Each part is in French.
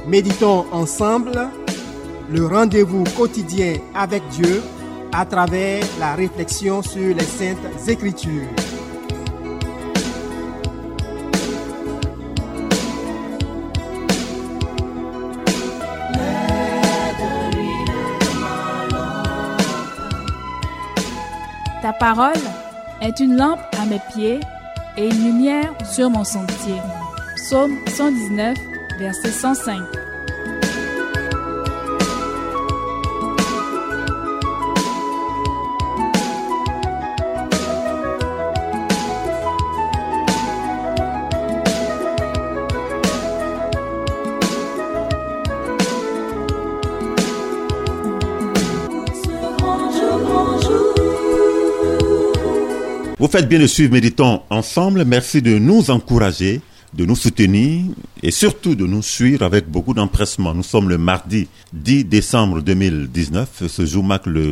Méditons ensemble le rendez-vous quotidien avec Dieu à travers la réflexion sur les Saintes Écritures. Ta parole est une lampe à mes pieds et une lumière sur mon sentier. Psaume 119, verset 105. Vous faites bien de suivre Méditons ensemble. Merci de nous encourager, de nous soutenir et surtout de nous suivre avec beaucoup d'empressement. Nous sommes le mardi 10 décembre 2019. Ce jour marque le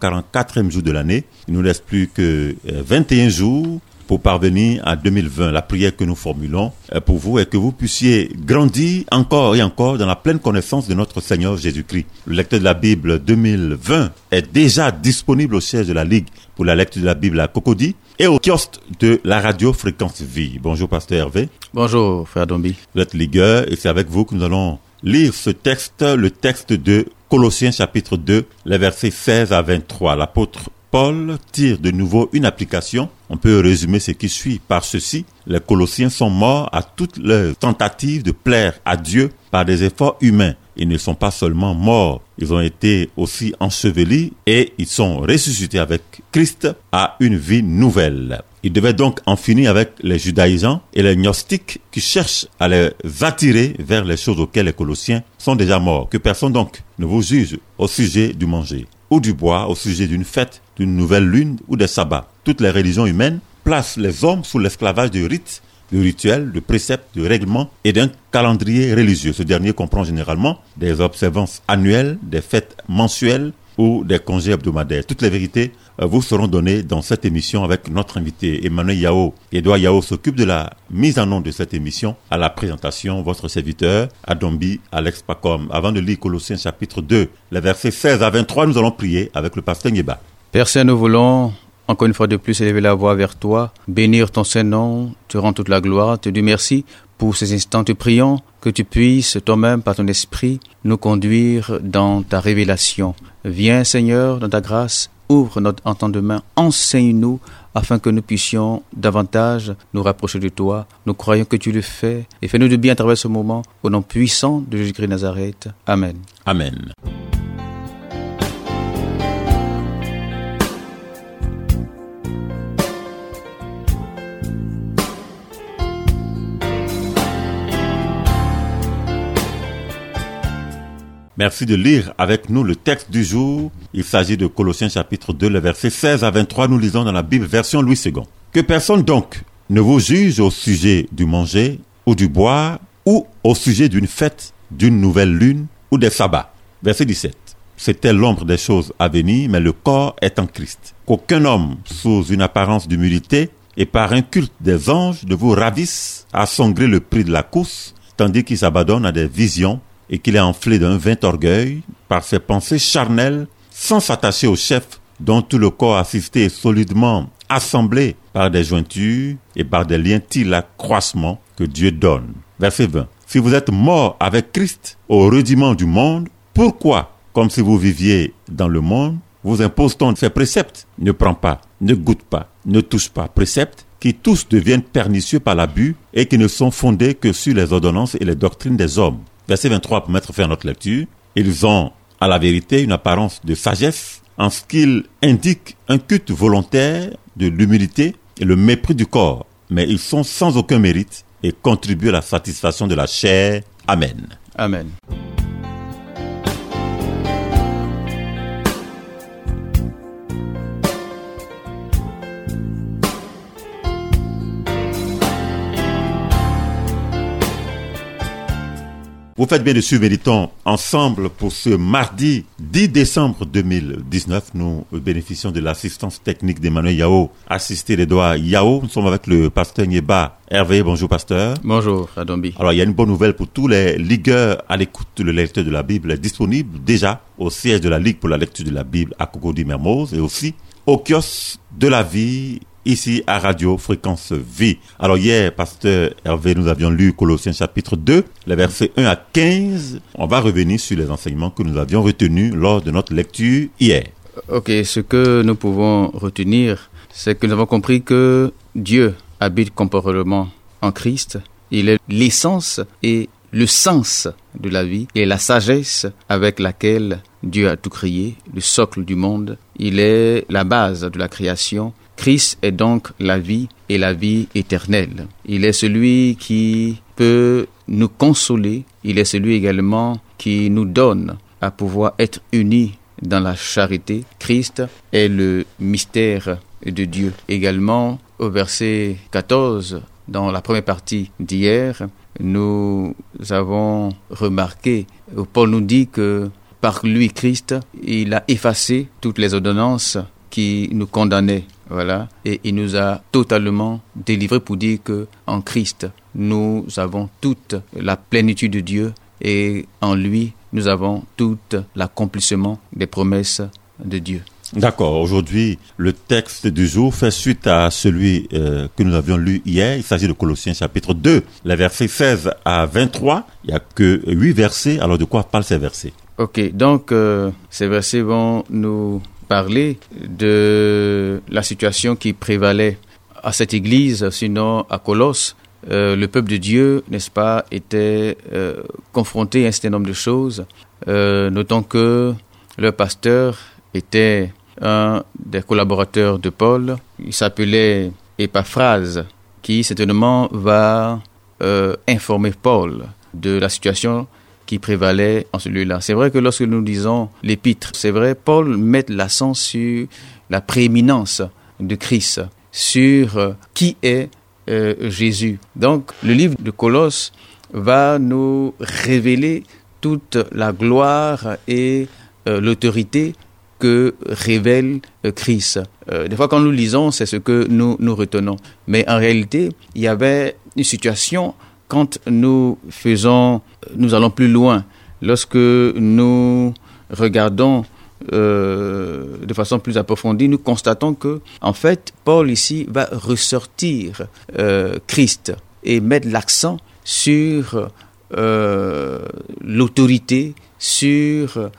344e jour de l'année. Il ne nous reste plus que 21 jours pour parvenir à 2020. La prière que nous formulons pour vous est que vous puissiez grandir encore et encore dans la pleine connaissance de notre Seigneur Jésus-Christ. Le lecteur de la Bible 2020 est déjà disponible au siège de la Ligue pour la lecture de la Bible à Cocody et au kiosque de la radio Fréquence Vie. Bonjour Pasteur Hervé. Bonjour Frère Dombi. Vous êtes ligueur et c'est avec vous que nous allons lire ce texte, le texte de Colossiens chapitre 2, les versets 16 à 23. L'apôtre Paul tire de nouveau une application. On peut résumer ce qui suit par ceci. Les Colossiens sont morts à toutes leurs tentatives de plaire à Dieu par des efforts humains. Ils ne sont pas seulement morts, ils ont été aussi ensevelis et ils sont ressuscités avec Christ à une vie nouvelle. Ils devaient donc en finir avec les judaïsants et les gnostiques qui cherchent à les attirer vers les choses auxquelles les Colossiens sont déjà morts. Que personne donc ne vous juge au sujet du manger ou du boire, au sujet d'une fête, d'une nouvelle lune ou des sabbats. Toutes les religions humaines placent les hommes sous l'esclavage de rites, de rituels, de préceptes, de règlements et d'un calendrier religieux. Ce dernier comprend généralement des observances annuelles, des fêtes mensuelles ou des congés hebdomadaires. Toutes les vérités vous seront données dans cette émission avec notre invité Emmanuel Yao. Edouard Yao s'occupe de la mise en onde de cette émission. À la présentation, votre serviteur Adombi Alex Pacom. Avant de lire Colossiens chapitre 2, les versets 16 à 23, nous allons prier avec le pasteur Nyeba. Père Saint, nous voulons encore une fois de plus élever la voix vers toi, bénir ton Saint-Nom, te rendre toute la gloire, te dire merci pour ces instants. Te prions que tu puisses toi-même, par ton esprit, nous conduire dans ta révélation. Viens Seigneur, dans ta grâce, ouvre notre entendement, enseigne-nous afin que nous puissions davantage nous rapprocher de toi. Nous croyons que tu le fais et fais-nous du bien à travers ce moment, au nom puissant de Jésus-Christ de Nazareth. Amen. Amen. Merci de lire avec nous le texte du jour. Il s'agit de Colossiens chapitre 2, les versets 16 à 23. Nous lisons dans la Bible version Louis II. Que personne donc ne vous juge au sujet du manger ou du boire ou au sujet d'une fête, d'une nouvelle lune ou des sabbats. Verset 17. C'était l'ombre des choses à venir, mais le corps est en Christ. Qu'aucun homme, sous une apparence d'humilité et par un culte des anges, ne vous ravisse à sangrer le prix de la course, tandis qu'il s'abandonne à des visions et qu'il est enflé d'un vain orgueil par ses pensées charnelles, sans s'attacher au chef dont tout le corps assisté est solidement assemblé par des jointures et par des liens tire l'accroissement que Dieu donne. Verset 20. Si vous êtes morts avec Christ au rudiment du monde, pourquoi, comme si vous viviez dans le monde, vous impose-t-on ces préceptes? Ne prends pas, ne goûte pas, ne touche pas. Préceptes qui tous deviennent pernicieux par l'abus et qui ne sont fondés que sur les ordonnances et les doctrines des hommes. Verset 23, pour mettre fin à notre lecture. Ils ont, à la vérité, une apparence de sagesse en ce qu'ils indiquent un culte volontaire de l'humilité et le mépris du corps. Mais ils sont sans aucun mérite et contribuent à la satisfaction de la chair. Amen. Amen. Vous faites bien de suivre Méditons ensemble pour ce mardi 10 décembre 2019. Nous bénéficions de l'assistance technique d'Emmanuel Yao, assisté des doigts Yao. Nous sommes avec le pasteur Nyeba Hervé. Bonjour pasteur. Bonjour Adombi. Alors il y a une bonne nouvelle pour tous les ligueurs à l'écoute. Le lecteur de la Bible est disponible déjà au siège de la Ligue pour la lecture de la Bible à Cocody-Mermoz et aussi au kiosque de la vie ici à Radio Fréquence Vie. Alors hier, pasteur Hervé, nous avions lu Colossiens chapitre 2, les versets 1 à 15. On va revenir sur les enseignements que nous avions retenus lors de notre lecture hier. Ok, ce que nous pouvons retenir, c'est que nous avons compris que Dieu habite corporellement en Christ. Il est l'essence et le sens de la vie et la sagesse avec laquelle Dieu a tout créé, le socle du monde. Il est la base de la création. Christ est donc la vie et la vie éternelle. Il est celui qui peut nous consoler. Il est celui également qui nous donne à pouvoir être unis dans la charité. Christ est le mystère de Dieu. Également, au verset 14, dans la première partie d'hier, nous avons remarqué, Paul nous dit que par lui, Christ, il a effacé toutes les ordonnances qui nous condamnaient. Voilà. Et il nous a totalement délivrés pour dire que en Christ, nous avons toute la plénitude de Dieu et en lui, nous avons tout l'accomplissement des promesses de Dieu. D'accord. Aujourd'hui, le texte du jour fait suite à celui que nous avions lu hier. Il s'agit de Colossiens chapitre 2, les versets 16 à 23. Il n'y a que 8 versets. Alors de quoi parlent ces versets? Ok, donc ces versets vont nous parler de la situation qui prévalait à cette église, sinon à Colosse. Le peuple de Dieu, n'est-ce pas, était confronté à un certain nombre de choses. Notons que le pasteur était un des collaborateurs de Paul. Il s'appelait Épaphrase, qui certainement va informer Paul de la situation qui prévalait en celui-là. C'est vrai que lorsque nous lisons l'épître, c'est vrai, Paul met l'accent sur la prééminence de Christ, sur qui est Jésus. Donc, le livre de Colosse va nous révéler toute la gloire et l'autorité que révèle Christ. Des fois, quand nous lisons, c'est ce que nous retenons. Mais en réalité, il y avait une situation quand nous allons plus loin, lorsque nous regardons de façon plus approfondie, nous constatons que, en fait, Paul ici va ressortir Christ et mettre l'accent sur l'autorité, sur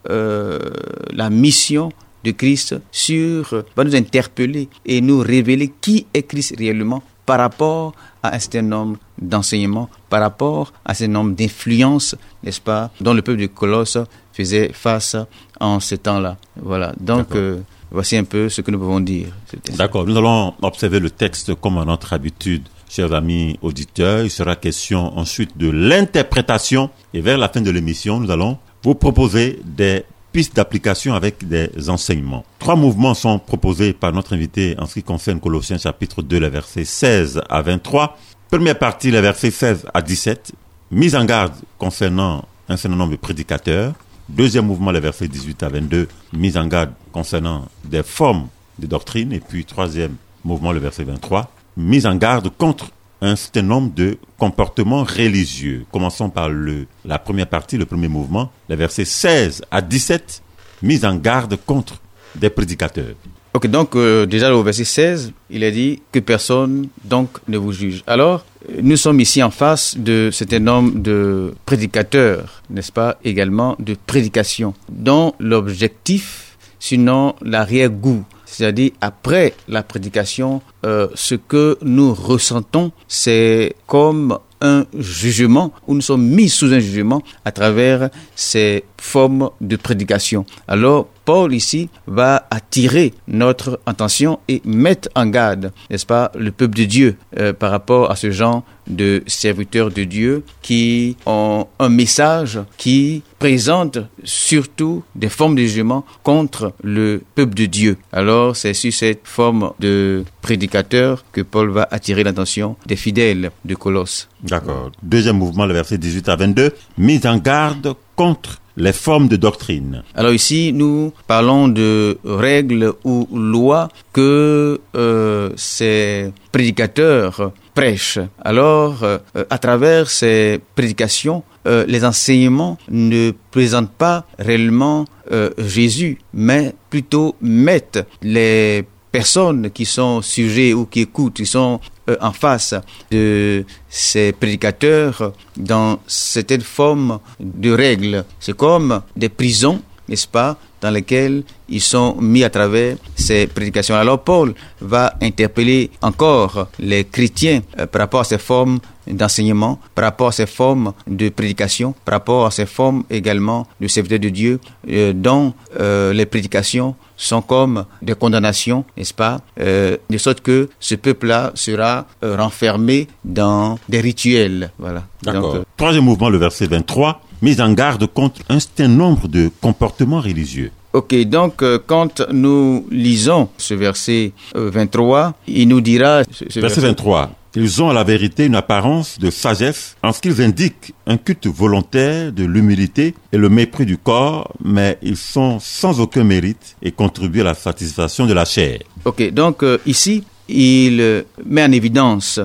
la mission de Christ, va nous interpeller et nous révéler qui est Christ réellement par rapport à un certain nombre d'enseignements, par rapport à un certain nombre d'influences, n'est-ce pas, dont le peuple de Colosse faisait face en ce temps-là. Voilà, donc voici un peu ce que nous pouvons dire. D'accord, nous allons observer le texte comme à notre habitude, chers amis auditeurs. Il sera question ensuite de l'interprétation et vers la fin de l'émission, nous allons vous proposer des pistes d'application avec des enseignements. 3 mouvements sont proposés par notre invité en ce qui concerne Colossiens chapitre 2, les versets 16 à 23. Première partie, les versets 16 à 17, mise en garde concernant un certain nombre de prédicateurs. Deuxième mouvement, les versets 18 à 22, mise en garde concernant des formes de doctrine. Et puis troisième mouvement, le verset 23, mise en garde contre un certain nombre de comportements religieux. Commençons par la première partie, le premier mouvement, les versets 16 à 17, mise en garde contre des prédicateurs. Ok, donc déjà au verset 16, il est dit que personne donc ne vous juge. Alors, nous sommes ici en face de certain nombre de prédicateurs, n'est-ce pas, également de prédication, dont l'objectif, sinon l'arrière-goût, c'est-à-dire après la prédication, ce que nous ressentons, c'est comme un jugement, où nous sommes mis sous un jugement à travers ces formes de prédication. Alors, Paul ici va attirer notre attention et mettre en garde, n'est-ce pas, le peuple de Dieu par rapport à ce genre de serviteurs de Dieu qui ont un message qui présente surtout des formes de jugement contre le peuple de Dieu. Alors, c'est sur cette forme de prédicateur que Paul va attirer l'attention des fidèles de Colosse. D'accord. Deuxième mouvement, le verset 18 à 22. Mise en garde contre les formes de doctrine. Alors ici, nous parlons de règles ou lois que ces prédicateurs prêchent. Alors, à travers ces prédications, les enseignements ne présentent pas réellement Jésus, mais plutôt mettent les personnes qui sont sujets ou qui écoutent, qui sont en face de ces prédicateurs dans certaines formes de règles. C'est comme des prisons, n'est-ce pas, dans lesquelles ils sont mis à travers ces prédications. Alors Paul va interpeller encore les chrétiens par rapport à ces formes d'enseignement, par rapport à ces formes de prédication, par rapport à ces formes également de serviteurs de Dieu, dont les prédications sont comme des condamnations, n'est-ce pas, de sorte que ce peuple-là sera renfermé dans des rituels. Voilà. D'accord. Donc, troisième mouvement, le verset 23, mise en garde contre un certain nombre de comportements religieux. Ok, donc quand nous lisons ce verset 23, il nous dira... Verset 23. Ils ont à la vérité une apparence de sagesse en ce qu'ils indiquent un culte volontaire de l'humilité et le mépris du corps, mais ils sont sans aucun mérite et contribuent à la satisfaction de la chair. Ok, donc ici, il met en évidence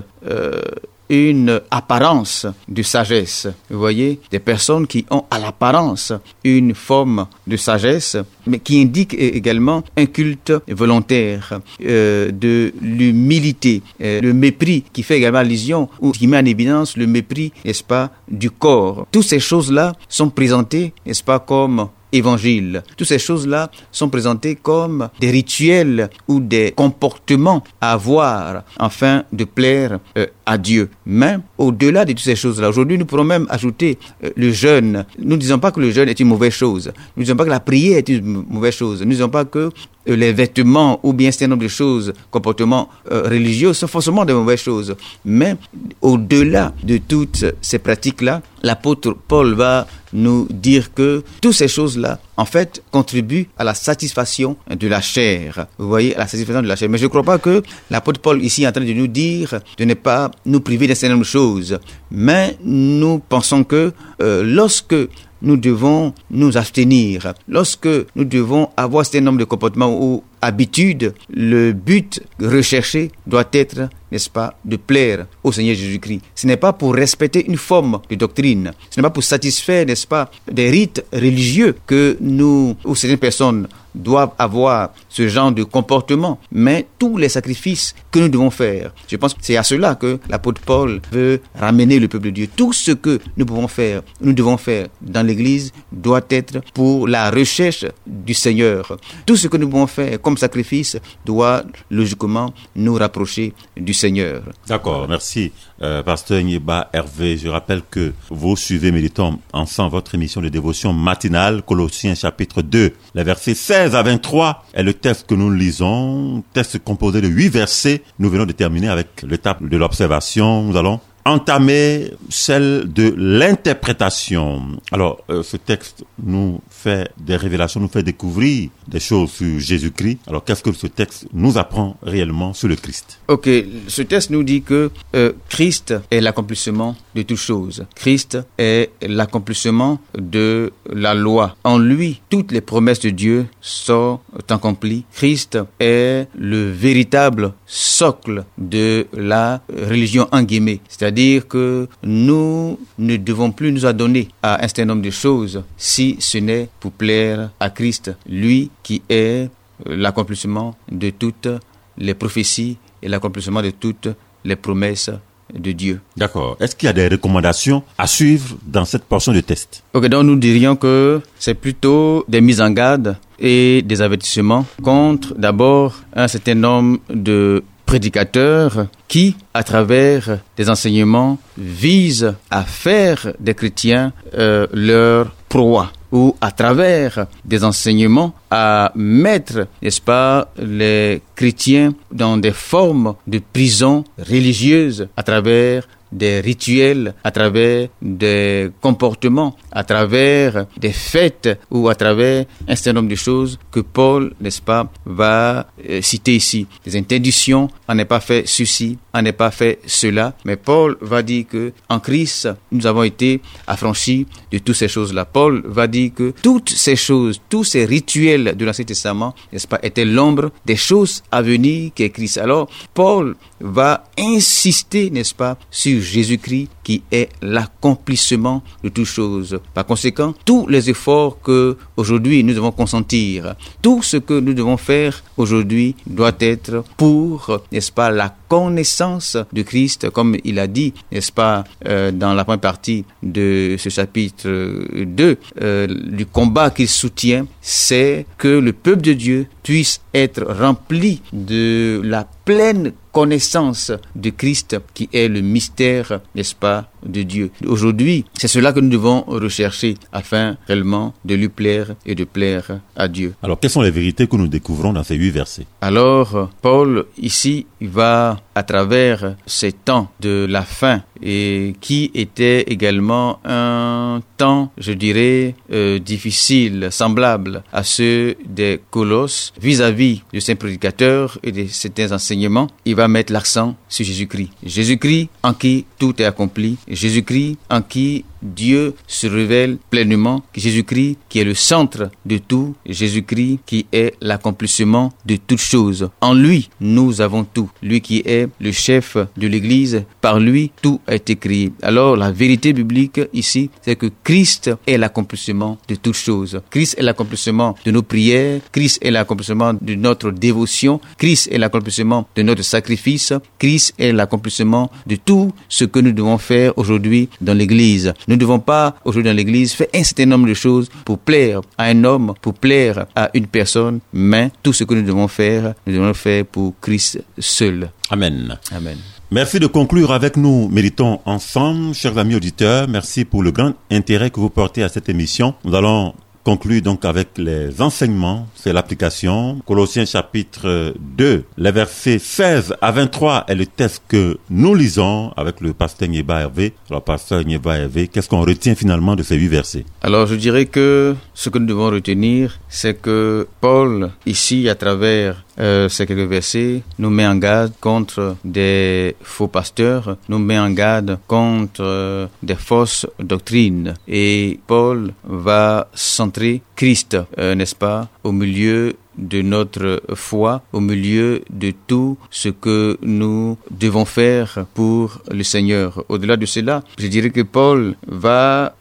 une apparence de sagesse. Vous voyez, des personnes qui ont à l'apparence une forme de sagesse, mais qui indiquent également un culte volontaire, de l'humilité, le mépris, qui fait également allusion, ou qui met en évidence le mépris, n'est-ce pas, du corps. Toutes ces choses-là sont présentées, n'est-ce pas, comme évangile. Toutes ces choses-là sont présentées comme des rituels ou des comportements à avoir afin de plaire à Dieu. Mais au-delà de toutes ces choses-là, aujourd'hui, nous pourrons même ajouter le jeûne. Nous ne disons pas que le jeûne est une mauvaise chose. Nous ne disons pas que la prière est une mauvaise chose. Nous ne disons pas que les vêtements ou bien un certain nombre de choses, comportements religieux sont forcément de mauvaises choses. Mais au-delà de toutes ces pratiques-là, l'apôtre Paul va nous dire que toutes ces choses-là, en fait, contribuent à la satisfaction de la chair. Vous voyez, à la satisfaction de la chair. Mais je ne crois pas que l'apôtre Paul ici est en train de nous dire de ne pas nous priver d'un certain nombre de choses. Mais nous pensons que lorsque nous devons nous abstenir, lorsque nous devons avoir un certain nombre de comportements ou habitudes, le but recherché doit être, n'est-ce pas, de plaire au Seigneur Jésus-Christ. Ce n'est pas pour respecter une forme de doctrine, ce n'est pas pour satisfaire, n'est-ce pas, des rites religieux que nous, ou certaines personnes, doivent avoir ce genre de comportement, mais tous les sacrifices que nous devons faire. Je pense que c'est à cela que l'apôtre Paul veut ramener le peuple de Dieu. Tout ce que nous pouvons faire, nous devons faire dans l'Église doit être pour la recherche du Seigneur. Tout ce que nous pouvons faire comme sacrifice doit logiquement nous rapprocher du Seigneur. D'accord, merci. Pasteur Nyeba Hervé, je rappelle que vous suivez, méditons ensemble, votre émission de dévotion matinale, Colossiens chapitre 2, les versets 16 à 23 est le texte que nous lisons, texte composé de 8 versets. Nous venons de terminer avec l'étape de l'observation. Nous allons entamer celle de l'interprétation. Alors, ce texte nous fait des révélations, nous fait découvrir des choses sur Jésus-Christ. Alors, qu'est-ce que ce texte nous apprend réellement sur le Christ? Ok, ce texte nous dit que Christ est l'accomplissement de toutes choses. Christ est l'accomplissement de la loi. En lui, toutes les promesses de Dieu sont accomplies. Christ est le véritable socle de la religion en guillemets. C'est-à-dire que nous ne devons plus nous adonner à un certain nombre de choses si ce n'est pour plaire à Christ, lui qui est l'accomplissement de toutes les prophéties et l'accomplissement de toutes les promesses de Dieu. D'accord. Est-ce qu'il y a des recommandations à suivre dans cette portion de test? Ok, donc nous dirions que c'est plutôt des mises en garde et des avertissements contre d'abord un certain nombre de prédicateurs qui, à travers des enseignements, visent à faire des chrétiens leurs proie, ou à travers des enseignements à mettre, n'est-ce pas, les chrétiens dans des formes de prison religieuse à travers des rituels, à travers des comportements, à travers des fêtes ou à travers un certain nombre de choses que Paul, n'est-ce pas, va citer ici. Des interdictions, on n'est pas fait ceci, on n'est pas fait cela, mais Paul va dire que en Christ, nous avons été affranchis de toutes ces choses-là. Paul va dire que toutes ces choses, tous ces rituels de l'Ancien Testament, n'est-ce pas, étaient l'ombre des choses à venir qu'est Christ. Alors, Paul va insister, n'est-ce pas, sur Jésus-Christ qui est l'accomplissement de toutes choses. Par conséquent, tous les efforts que aujourd'hui nous devons consentir, tout ce que nous devons faire aujourd'hui doit être pour, n'est-ce pas, la connaissance de Christ, comme il a dit, n'est-ce pas, dans la première partie de ce chapitre 2, du combat qu'il soutient, c'est que le peuple de Dieu puisse être rempli de la pleine connaissance de Christ qui est le mystère, n'est-ce pas, de Dieu. Aujourd'hui, c'est cela que nous devons rechercher afin réellement de lui plaire et de plaire à Dieu. Alors, quelles sont les vérités que nous découvrons dans ces 8 versets? Alors, Paul, ici, il va à travers ces temps de la fin et qui était également un temps, je dirais, difficile, semblable à ceux des Colosses vis-à-vis de ces prédicateurs et de certains enseignements. Il va mettre l'accent sur Jésus-Christ. Jésus-Christ en qui tout est accompli. Jésus-Christ en qui Dieu se révèle pleinement. Jésus-Christ qui est le centre de tout. Jésus-Christ qui est l'accomplissement de toutes choses. En lui, nous avons tout. Lui qui est le chef de l'Église, par lui, tout a été créé. Alors, la vérité biblique ici, c'est que Christ est l'accomplissement de toutes choses. Christ est l'accomplissement de nos prières. Christ est l'accomplissement de notre dévotion. Christ est l'accomplissement de notre sacrifice. Christ est l'accomplissement de tout ce que nous devons faire aujourd'hui dans l'Église. Nous ne devons pas, aujourd'hui dans l'Église, faire un certain nombre de choses pour plaire à un homme, pour plaire à une personne, mais tout ce que nous devons faire le faire pour Christ seul. Amen. Amen. Merci de conclure avec nous. Méditons ensemble, chers amis auditeurs. Merci pour le grand intérêt que vous portez à cette émission. Nous allons conclure donc avec les enseignements, c'est l'application. Colossiens chapitre 2, les versets 16 à 23 est le texte que nous lisons avec le pasteur Nyeba Hervé. Alors, pasteur Nyeba Hervé, qu'est-ce qu'on retient finalement de ces 8 versets? Alors, je dirais que ce que nous devons retenir, c'est que Paul, ici, à travers ces quelques versets, nous met en garde contre des faux pasteurs, nous met en garde contre des fausses doctrines. Et Paul va centrer Christ, n'est-ce pas, au milieu de notre foi, au milieu de tout ce que nous devons faire pour le Seigneur. Au-delà de cela, je dirais que Paul va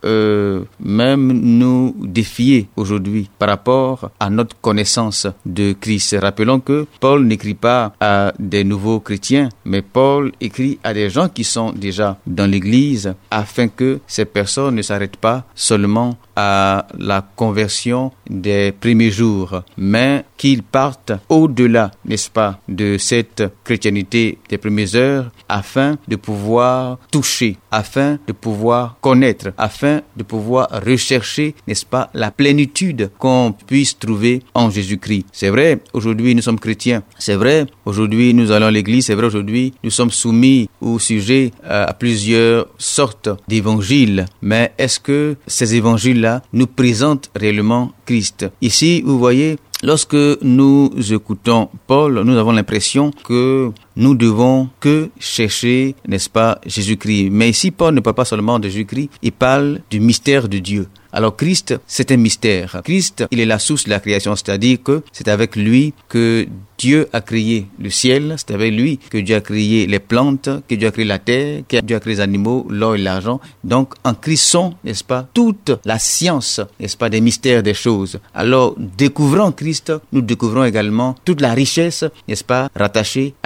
même nous défier aujourd'hui par rapport à notre connaissance de Christ. Rappelons que Paul n'écrit pas à des nouveaux chrétiens, mais Paul écrit à des gens qui sont déjà dans l'Église afin que ces personnes ne s'arrêtent pas seulement à la conversion des premiers jours, mais qu'ils partent au-delà, n'est-ce pas, de cette chrétienté des premières heures, afin de pouvoir toucher, afin de pouvoir connaître, afin de pouvoir rechercher, n'est-ce pas, la plénitude qu'on puisse trouver en Jésus-Christ. C'est vrai, aujourd'hui nous sommes chrétiens, c'est vrai, aujourd'hui nous allons à l'église, c'est vrai, aujourd'hui nous sommes soumis ou sujets à plusieurs sortes d'évangiles, mais est-ce que ces évangiles-là nous présentent réellement Christ? Ici, vous voyez, lorsque nous écoutons Paul, nous avons l'impression que nous devons que chercher, n'est-ce pas, Jésus-Christ. Mais ici, Paul ne parle pas seulement de Jésus-Christ, il parle du mystère de Dieu. Alors Christ, c'est un mystère. Christ, il est la source de la création, c'est-à-dire que c'est avec lui que Dieu a créé le ciel, c'est avec lui que Dieu a créé les plantes, que Dieu a créé la terre, que Dieu a créé les animaux, l'or et l'argent. Donc en Christ sont, n'est-ce pas, toute la science, n'est-ce pas, des mystères des choses. Alors découvrant Christ, nous découvrons également toute la richesse, n'est-ce pas, rattachée à la création.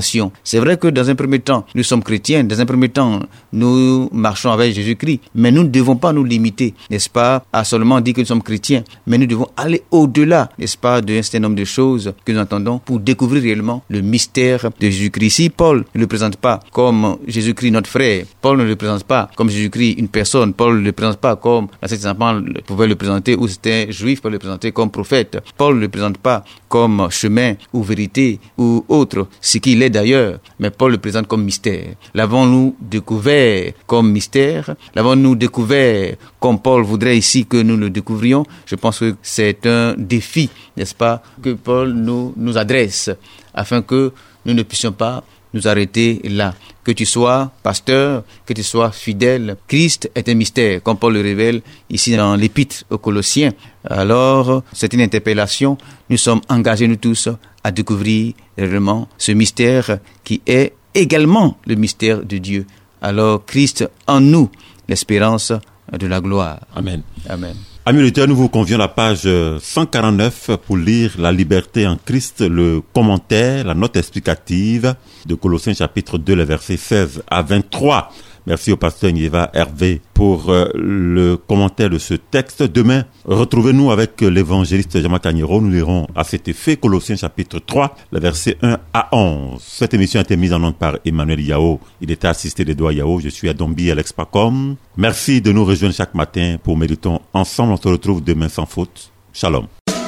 nations. C'est vrai que dans un premier temps, nous sommes chrétiens, dans un premier temps, nous marchons avec Jésus-Christ, mais nous ne devons pas nous limiter, n'est-ce pas, à seulement dire que nous sommes chrétiens, mais nous devons aller au-delà, n'est-ce pas, d'un certain nombre de choses que nous entendons pour découvrir réellement le mystère de Jésus-Christ. Si Paul ne le présente pas comme Jésus-Christ notre frère, Paul ne le présente pas comme Jésus-Christ une personne, Paul ne le présente pas comme la Saint-Enfant pouvait le présenter, ou c'était juif pour le présenter comme prophète, Paul ne le présente pas comme chemin ou vérité ou autre, ce qu'il est d'ailleurs, mais Paul le présente comme mystère. L'avons-nous découvert comme mystère? L'avons-nous découvert comme Paul voudrait ici que nous le découvrions? Je pense que c'est un défi, n'est-ce pas, que Paul nous adresse, afin que nous ne puissions pas nous arrêter là. Que tu sois pasteur, que tu sois fidèle, Christ est un mystère, comme Paul le révèle ici dans l'épître aux Colossiens. Alors, c'est une interpellation. Nous sommes engagés, nous tous, à découvrir réellement ce mystère qui est également le mystère de Dieu. Alors, Christ en nous, l'espérance de la gloire. Amen. Amen. Amis auditeurs, nous vous convions à la page 149 pour lire La liberté en Christ, le commentaire, la note explicative de Colossiens chapitre 2, les versets 16 à 23. Merci au pasteur Nieva Hervé pour le commentaire de ce texte. Demain, retrouvez-nous avec l'évangéliste Jean-Marc Cagnero. Nous lirons à cet effet Colossiens chapitre 3, les versets 1 à 11. Cette émission a été mise en onde par Emmanuel Yao. Il était assisté d'Edouard Yao. Je suis à Dombi, Alex Pacom. Merci de nous rejoindre chaque matin pour méditer ensemble. On se retrouve demain sans faute. Shalom.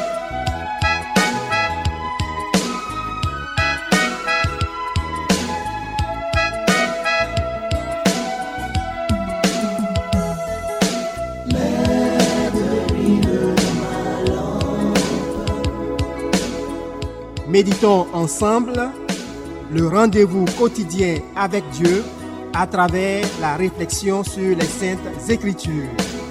Méditons ensemble le rendez-vous quotidien avec Dieu à travers la réflexion sur les Saintes Écritures.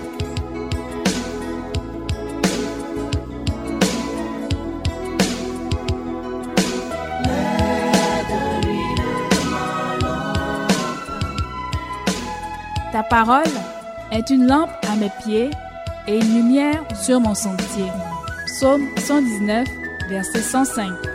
Ta parole est une lampe à mes pieds et une lumière sur mon sentier. Psaume 119, verset 105.